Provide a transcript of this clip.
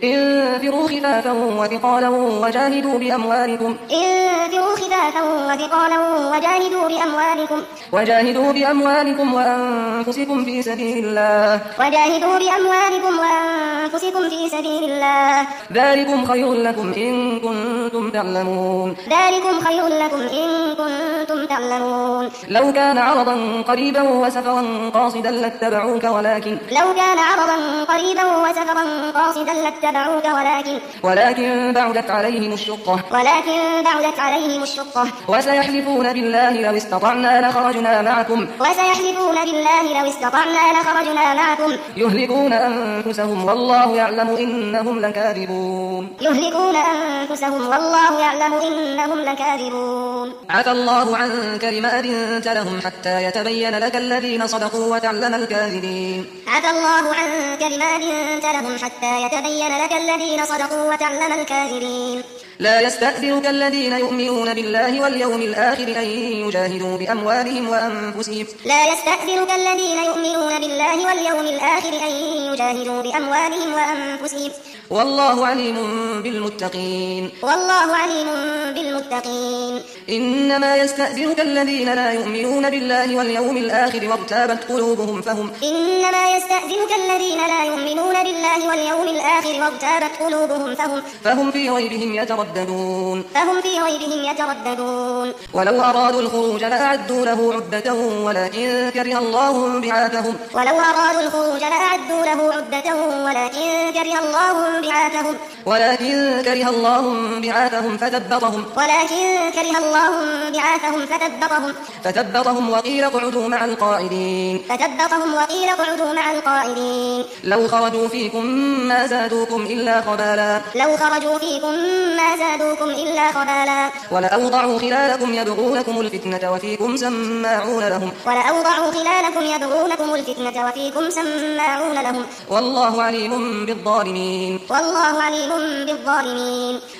انفروا خفافا وثقالا وجاهدوا بأموالكم وأنفسكم في سبيل الله ذلكم خير لكم إن كنتم تعلمون لو كان عرضا قريبا وسفرا قاصدا لاتبعوك ولكن بعدت عليهم الشقة وسيحلفون بالله لو استطعنا لخرجنا معكم يهلكون أنفسهم والله يعلم إنهم لكاذبون عفى الله عنك لما أذنت لهم حتى يتبين لك الذين صدقوا وتعلم الكاذبين لا يستأذنك الذين يؤمنون بالله واليوم الآخر أن يجاهدوا بأموالهم وأنفسهم والله عليم بالمتقين إنما يستأذنك الذين لا يؤمنون بالله واليوم الآخر وارتابت قلوبهم فهم في ريبهم يترددون ولو أرادوا الخروج لأعدوا له عدة ولكن كره الله بعاثهم فثبطهم وقيل اقعدوا مع القاعدين لو خرجوا فيكم ما زادوكم إلا خبالا ولأوضعوا خلالكم يبغونكم الفتنة وفيكم سماعون لهم والله عليم بالظالمين